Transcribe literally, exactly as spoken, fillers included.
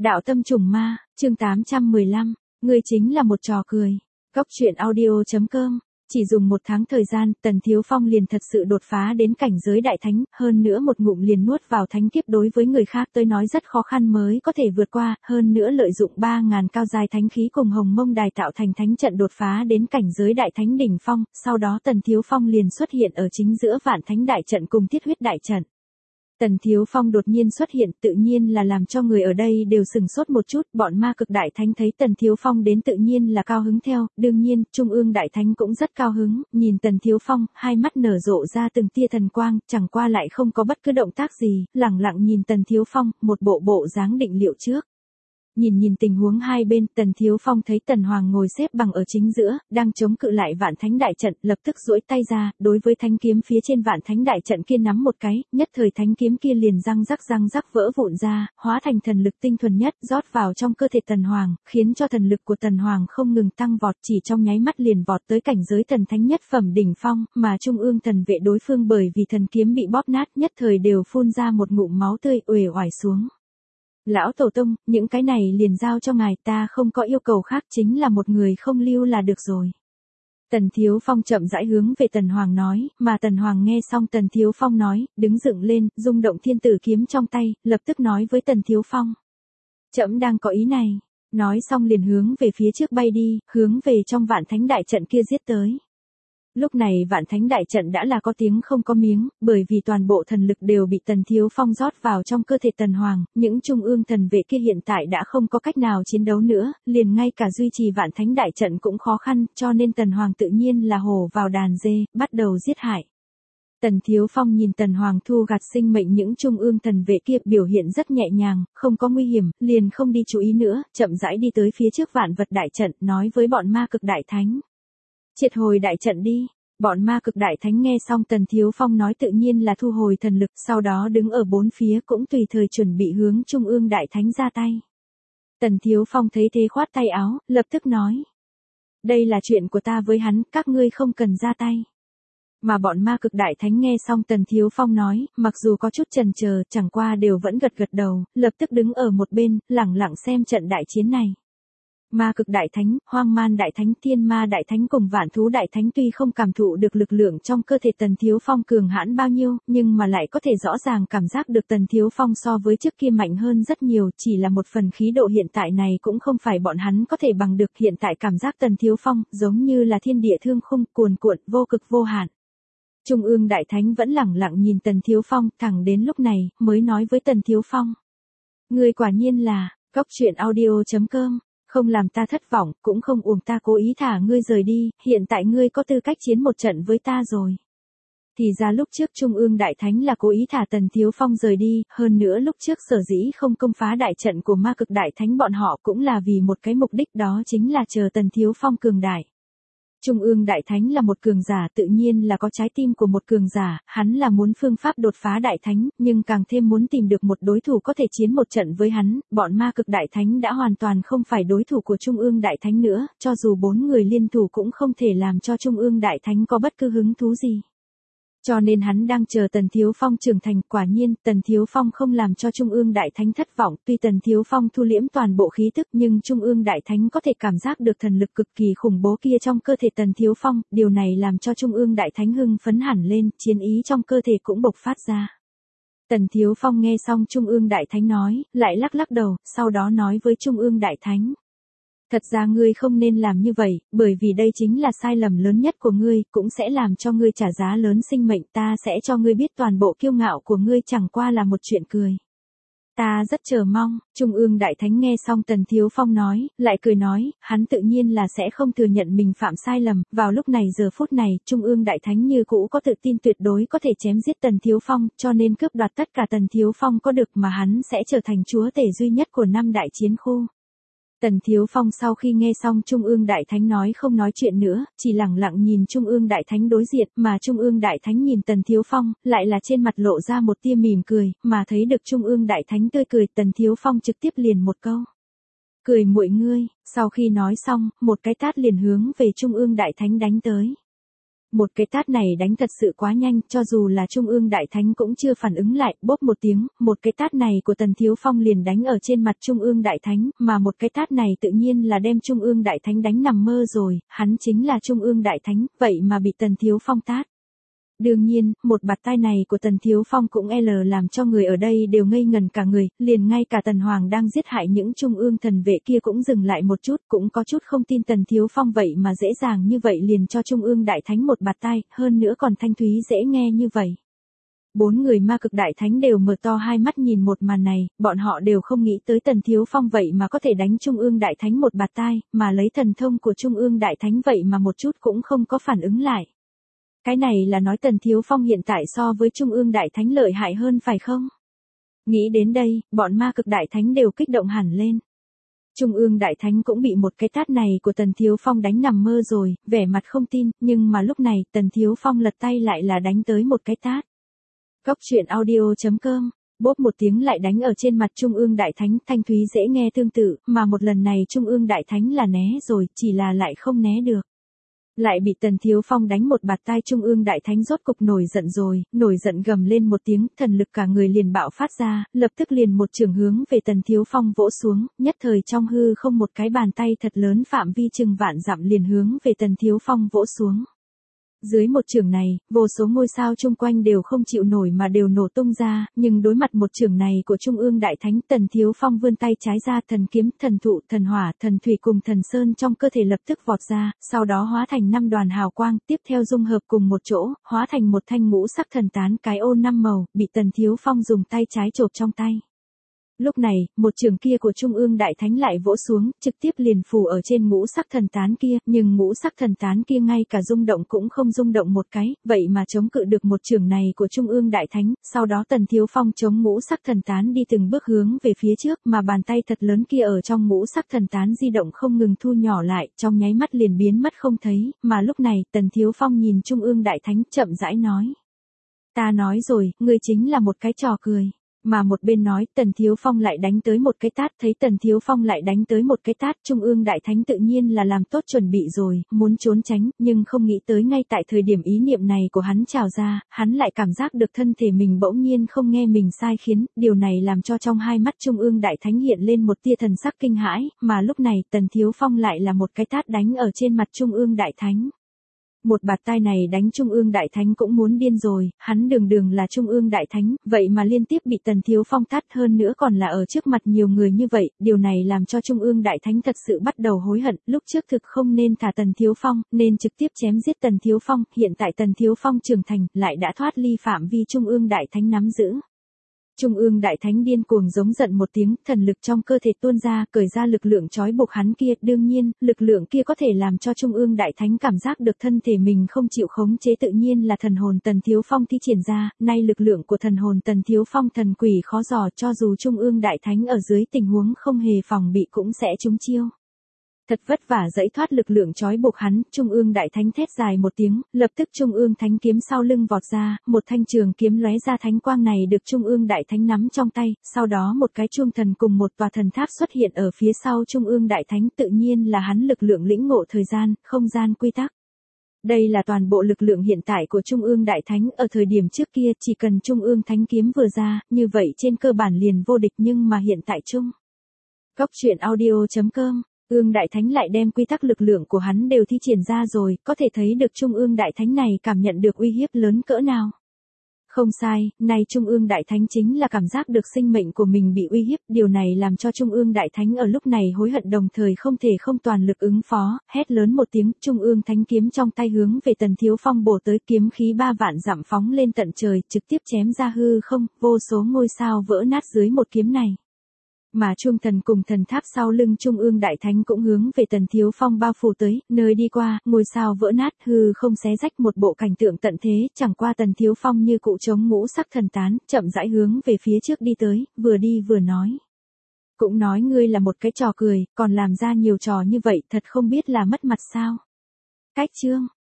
Đạo tâm trùng ma, chương tám trăm mười lăm, ngươi chính là một trò cười. Cốc truyện audio chấm com. Chỉ dùng một tháng thời gian, Tần Thiếu Phong liền thật sự đột phá đến cảnh giới đại thánh, hơn nữa một ngụm liền nuốt vào thánh kiếp đối với người khác tới nói rất khó khăn mới có thể vượt qua, hơn nữa lợi dụng ba ngàn cao giai thánh khí cùng Hồng Mông Đài tạo thành thánh trận đột phá đến cảnh giới đại thánh đỉnh phong, sau đó Tần Thiếu Phong liền xuất hiện ở chính giữa vạn thánh đại trận cùng thiết huyết đại trận. Tần Thiếu Phong đột nhiên xuất hiện tự nhiên là làm cho người ở đây đều sừng sốt một chút, bọn ma cực đại thánh thấy Tần Thiếu Phong đến tự nhiên là cao hứng theo, đương nhiên, Trung ương đại thánh cũng rất cao hứng, nhìn Tần Thiếu Phong, hai mắt nở rộ ra từng tia thần quang, chẳng qua lại không có bất cứ động tác gì, lẳng lặng nhìn Tần Thiếu Phong, một bộ bộ dáng định liệu trước. Nhìn nhìn tình huống hai bên, Tần Thiếu Phong thấy Tần Hoàng ngồi xếp bằng ở chính giữa, đang chống cự lại vạn thánh đại trận, lập tức duỗi tay ra, đối với thanh kiếm phía trên vạn thánh đại trận kia nắm một cái, nhất thời thánh kiếm kia liền răng rắc răng rắc vỡ vụn ra, hóa thành thần lực tinh thuần nhất, rót vào trong cơ thể Tần Hoàng, khiến cho thần lực của Tần Hoàng không ngừng tăng vọt, chỉ trong nháy mắt liền vọt tới cảnh giới thần thánh nhất phẩm đỉnh phong, mà trung ương thần vệ đối phương bởi vì thần kiếm bị bóp nát, nhất thời đều phun ra một ngụm máu tươi uể oải xuống. Lão Tổ Tông, những cái này liền giao cho ngài, ta không có yêu cầu khác, chính là một người không lưu là được rồi. Tần Thiếu Phong chậm rãi hướng về Tần Hoàng nói, mà Tần Hoàng nghe xong Tần Thiếu Phong nói, đứng dựng lên, rung động thiên tử kiếm trong tay, lập tức nói với Tần Thiếu Phong. Trẫm đang có ý này, nói xong liền hướng về phía trước bay đi, hướng về trong vạn thánh đại trận kia giết tới. Lúc này vạn thánh đại trận đã là có tiếng không có miếng, bởi vì toàn bộ thần lực đều bị Tần Thiếu Phong rót vào trong cơ thể Tần Hoàng, những trung ương thần vệ kia hiện tại đã không có cách nào chiến đấu nữa, liền ngay cả duy trì vạn thánh đại trận cũng khó khăn, cho nên Tần Hoàng tự nhiên là hổ vào đàn dê, bắt đầu giết hại. Tần Thiếu Phong nhìn Tần Hoàng thu gặt sinh mệnh những trung ương thần vệ kia biểu hiện rất nhẹ nhàng, không có nguy hiểm, liền không đi chú ý nữa, chậm rãi đi tới phía trước vạn vật đại trận, nói với bọn ma cực đại thánh. Triệt hồi đại trận đi. Bọn ma cực đại thánh nghe xong Tần Thiếu Phong nói tự nhiên là thu hồi thần lực, sau đó đứng ở bốn phía cũng tùy thời chuẩn bị hướng trung ương đại thánh ra tay. Tần Thiếu Phong thấy thế khoát tay áo, lập tức nói. Đây là chuyện của ta với hắn, các ngươi không cần ra tay. Mà bọn ma cực đại thánh nghe xong Tần Thiếu Phong nói, mặc dù có chút chần chờ, chẳng qua đều vẫn gật gật đầu, lập tức đứng ở một bên, lẳng lặng xem trận đại chiến này. Ma cực đại thánh, hoang man đại thánh, thiên ma đại thánh cùng vạn thú đại thánh tuy không cảm thụ được lực lượng trong cơ thể Tần Thiếu Phong cường hãn bao nhiêu, nhưng mà lại có thể rõ ràng cảm giác được Tần Thiếu Phong so với trước kia mạnh hơn rất nhiều, chỉ là một phần khí độ hiện tại này cũng không phải bọn hắn có thể bằng được, hiện tại cảm giác Tần Thiếu Phong giống như là thiên địa thương khung, cuồn cuộn, vô cực vô hạn. Trung ương đại thánh vẫn lẳng lặng nhìn Tần Thiếu Phong, thẳng đến lúc này, mới nói với Tần Thiếu Phong. Người quả nhiên là, cốc truyện audio chấm com. Không làm ta thất vọng, cũng không uổng ta cố ý thả ngươi rời đi, hiện tại ngươi có tư cách chiến một trận với ta rồi. Thì ra lúc trước Trung ương Đại Thánh là cố ý thả Tần Thiếu Phong rời đi, hơn nữa lúc trước sở dĩ không công phá đại trận của ma cực Đại Thánh bọn họ cũng là vì một cái mục đích, đó chính là chờ Tần Thiếu Phong cường đại. Trung ương Đại Thánh là một cường giả, tự nhiên là có trái tim của một cường giả, hắn là muốn phương pháp đột phá Đại Thánh, nhưng càng thêm muốn tìm được một đối thủ có thể chiến một trận với hắn, bọn ma cực Đại Thánh đã hoàn toàn không phải đối thủ của Trung ương Đại Thánh nữa, cho dù bốn người liên thủ cũng không thể làm cho Trung ương Đại Thánh có bất cứ hứng thú gì. Cho nên hắn đang chờ Tần Thiếu Phong trưởng thành, quả nhiên, Tần Thiếu Phong không làm cho Trung ương Đại Thánh thất vọng, tuy Tần Thiếu Phong thu liễm toàn bộ khí tức nhưng Trung ương Đại Thánh có thể cảm giác được thần lực cực kỳ khủng bố kia trong cơ thể Tần Thiếu Phong, điều này làm cho Trung ương Đại Thánh hưng phấn hẳn lên, chiến ý trong cơ thể cũng bộc phát ra. Tần Thiếu Phong nghe xong Trung ương Đại Thánh nói, lại lắc lắc đầu, sau đó nói với Trung ương Đại Thánh. Thật ra ngươi không nên làm như vậy, bởi vì đây chính là sai lầm lớn nhất của ngươi, cũng sẽ làm cho ngươi trả giá lớn sinh mệnh, ta sẽ cho ngươi biết toàn bộ kiêu ngạo của ngươi chẳng qua là một chuyện cười. Ta rất chờ mong, Trung ương Đại Thánh nghe xong Tần Thiếu Phong nói, lại cười nói, hắn tự nhiên là sẽ không thừa nhận mình phạm sai lầm, vào lúc này giờ phút này, Trung ương Đại Thánh như cũ có tự tin tuyệt đối có thể chém giết Tần Thiếu Phong, cho nên cướp đoạt tất cả Tần Thiếu Phong có được mà hắn sẽ trở thành chúa tể duy nhất của năm đại chiến khu. Tần Thiếu Phong sau khi nghe xong Trung ương Đại Thánh nói không nói chuyện nữa, chỉ lẳng lặng nhìn Trung ương Đại Thánh đối diện, mà Trung ương Đại Thánh nhìn Tần Thiếu Phong, lại là trên mặt lộ ra một tia mỉm cười, mà thấy được Trung ương Đại Thánh tươi cười, Tần Thiếu Phong trực tiếp liền một câu. Cười muội ngươi, sau khi nói xong, một cái tát liền hướng về Trung ương Đại Thánh đánh tới. Một cái tát này đánh thật sự quá nhanh, cho dù là Trung ương Đại Thánh cũng chưa phản ứng lại, bốp một tiếng, một cái tát này của Tần Thiếu Phong liền đánh ở trên mặt Trung ương Đại Thánh, mà một cái tát này tự nhiên là đem Trung ương Đại Thánh đánh nằm mơ rồi, hắn chính là Trung ương Đại Thánh, vậy mà bị Tần Thiếu Phong tát. Đương nhiên, một bạt tai này của Tần Thiếu Phong cũng l làm cho người ở đây đều ngây ngần cả người, liền ngay cả Tần Hoàng đang giết hại những Trung ương thần vệ kia cũng dừng lại một chút, cũng có chút không tin Tần Thiếu Phong vậy mà dễ dàng như vậy liền cho Trung ương Đại Thánh một bạt tai, hơn nữa còn thanh thúy dễ nghe như vậy. Bốn người ma cực đại thánh đều mở to hai mắt nhìn một màn này, bọn họ đều không nghĩ tới Tần Thiếu Phong vậy mà có thể đánh Trung ương Đại Thánh một bạt tai, mà lấy thần thông của Trung ương Đại Thánh vậy mà một chút cũng không có phản ứng lại. Cái này là nói Tần Thiếu Phong hiện tại so với Trung ương Đại Thánh lợi hại hơn phải không? Nghĩ đến đây, bọn ma cực đại thánh đều kích động hẳn lên. Trung ương Đại Thánh cũng bị một cái tát này của Tần Thiếu Phong đánh nằm mơ rồi, vẻ mặt không tin, nhưng mà lúc này Tần Thiếu Phong lật tay lại là đánh tới một cái tát. Góc truyện audio chấm com, bốp một tiếng lại đánh ở trên mặt Trung ương Đại Thánh, thanh thúy dễ nghe tương tự, mà một lần này Trung ương Đại Thánh là né rồi, chỉ là lại không né được. Lại bị Tần Thiếu Phong đánh một bạt tai. Trung ương Đại Thánh rốt cục nổi giận rồi, nổi giận gầm lên một tiếng, thần lực cả người liền bạo phát ra, lập tức liền một trường hướng về Tần Thiếu Phong vỗ xuống, nhất thời trong hư không một cái bàn tay thật lớn phạm vi chừng vạn dặm liền hướng về Tần Thiếu Phong vỗ xuống. Dưới một trường này, vô số ngôi sao chung quanh đều không chịu nổi mà đều nổ tung ra, nhưng đối mặt một trường này của Trung ương Đại Thánh, Tần Thiếu Phong vươn tay trái ra, thần kiếm, thần thụ, thần hỏa, thần thủy cùng thần sơn trong cơ thể lập tức vọt ra, sau đó hóa thành năm đoàn hào quang, tiếp theo dung hợp cùng một chỗ, hóa thành một thanh ngũ sắc thần tán cái ô năm màu, bị Tần Thiếu Phong dùng tay trái chộp trong tay. Lúc này, một trường kia của Trung ương Đại Thánh lại vỗ xuống, trực tiếp liền phủ ở trên ngũ sắc thần tán kia, nhưng ngũ sắc thần tán kia ngay cả rung động cũng không rung động một cái, vậy mà chống cự được một trường này của Trung ương Đại Thánh, sau đó Tần Thiếu Phong chống ngũ sắc thần tán đi từng bước hướng về phía trước, mà bàn tay thật lớn kia ở trong ngũ sắc thần tán di động không ngừng thu nhỏ lại, trong nháy mắt liền biến mất không thấy, mà lúc này, Tần Thiếu Phong nhìn Trung ương Đại Thánh chậm rãi nói. Ta nói rồi, ngươi chính là một cái trò cười. Mà một bên nói, Tần Thiếu Phong lại đánh tới một cái tát, thấy Tần Thiếu Phong lại đánh tới một cái tát, Trung ương Đại Thánh tự nhiên là làm tốt chuẩn bị rồi, muốn trốn tránh, nhưng không nghĩ tới ngay tại thời điểm ý niệm này của hắn trào ra, hắn lại cảm giác được thân thể mình bỗng nhiên không nghe mình sai khiến, điều này làm cho trong hai mắt Trung ương Đại Thánh hiện lên một tia thần sắc kinh hãi, mà lúc này Tần Thiếu Phong lại là một cái tát đánh ở trên mặt Trung ương Đại Thánh. Một bạt tai này đánh Trung ương Đại Thánh cũng muốn điên rồi, hắn đường đường là Trung ương Đại Thánh, vậy mà liên tiếp bị Tần Thiếu Phong tát, hơn nữa còn là ở trước mặt nhiều người như vậy, điều này làm cho Trung ương Đại Thánh thật sự bắt đầu hối hận, lúc trước thực không nên thả Tần Thiếu Phong, nên trực tiếp chém giết Tần Thiếu Phong, hiện tại Tần Thiếu Phong trưởng thành, lại đã thoát ly phạm vi Trung ương Đại Thánh nắm giữ. Trung ương Đại Thánh điên cuồng giống giận một tiếng, thần lực trong cơ thể tuôn ra, cởi ra lực lượng trói buộc hắn kia, đương nhiên, lực lượng kia có thể làm cho Trung ương Đại Thánh cảm giác được thân thể mình không chịu khống chế, tự nhiên là thần hồn Tần Thiếu Phong thi triển ra, nay lực lượng của thần hồn Tần Thiếu Phong thần quỷ khó dò, cho dù Trung ương Đại Thánh ở dưới tình huống không hề phòng bị cũng sẽ trúng chiêu. Thật vất vả dẫy thoát lực lượng trói buộc hắn, Trung ương Đại Thánh thét dài một tiếng, lập tức Trung ương Thánh kiếm sau lưng vọt ra, một thanh trường kiếm lóe ra thánh quang này được Trung ương Đại Thánh nắm trong tay, sau đó một cái chuông thần cùng một tòa thần tháp xuất hiện ở phía sau Trung ương Đại Thánh, tự nhiên là hắn lực lượng lĩnh ngộ thời gian, không gian quy tắc. Đây là toàn bộ lực lượng hiện tại của Trung ương Đại Thánh, ở thời điểm trước kia chỉ cần Trung ương Thánh kiếm vừa ra, như vậy trên cơ bản liền vô địch, nhưng mà hiện tại Trung. Góc truyện audio chấm com. Ương Đại Thánh lại đem quy tắc lực lượng của hắn đều thi triển ra rồi, có thể thấy được Trung ương Đại Thánh này cảm nhận được uy hiếp lớn cỡ nào. Không sai, nay Trung ương Đại Thánh chính là cảm giác được sinh mệnh của mình bị uy hiếp, điều này làm cho Trung ương Đại Thánh ở lúc này hối hận, đồng thời không thể không toàn lực ứng phó, hét lớn một tiếng, Trung ương Thánh kiếm trong tay hướng về Tần Thiếu Phong bổ tới, kiếm khí ba vạn dặm phóng lên tận trời, trực tiếp chém ra hư không, vô số ngôi sao vỡ nát dưới một kiếm này. Mà chuông thần cùng thần tháp sau lưng Trung ương Đại Thánh cũng hướng về Tần Thiếu Phong bao phủ tới, nơi đi qua, ngôi sao vỡ nát, hư không xé rách, một bộ cảnh tượng tận thế, chẳng qua Tần Thiếu Phong như cụ chống ngũ sắc thần tán, chậm rãi hướng về phía trước đi tới, vừa đi vừa nói. Cũng nói ngươi là một cái trò cười, còn làm ra nhiều trò như vậy, thật không biết là mất mặt sao. Cách chương.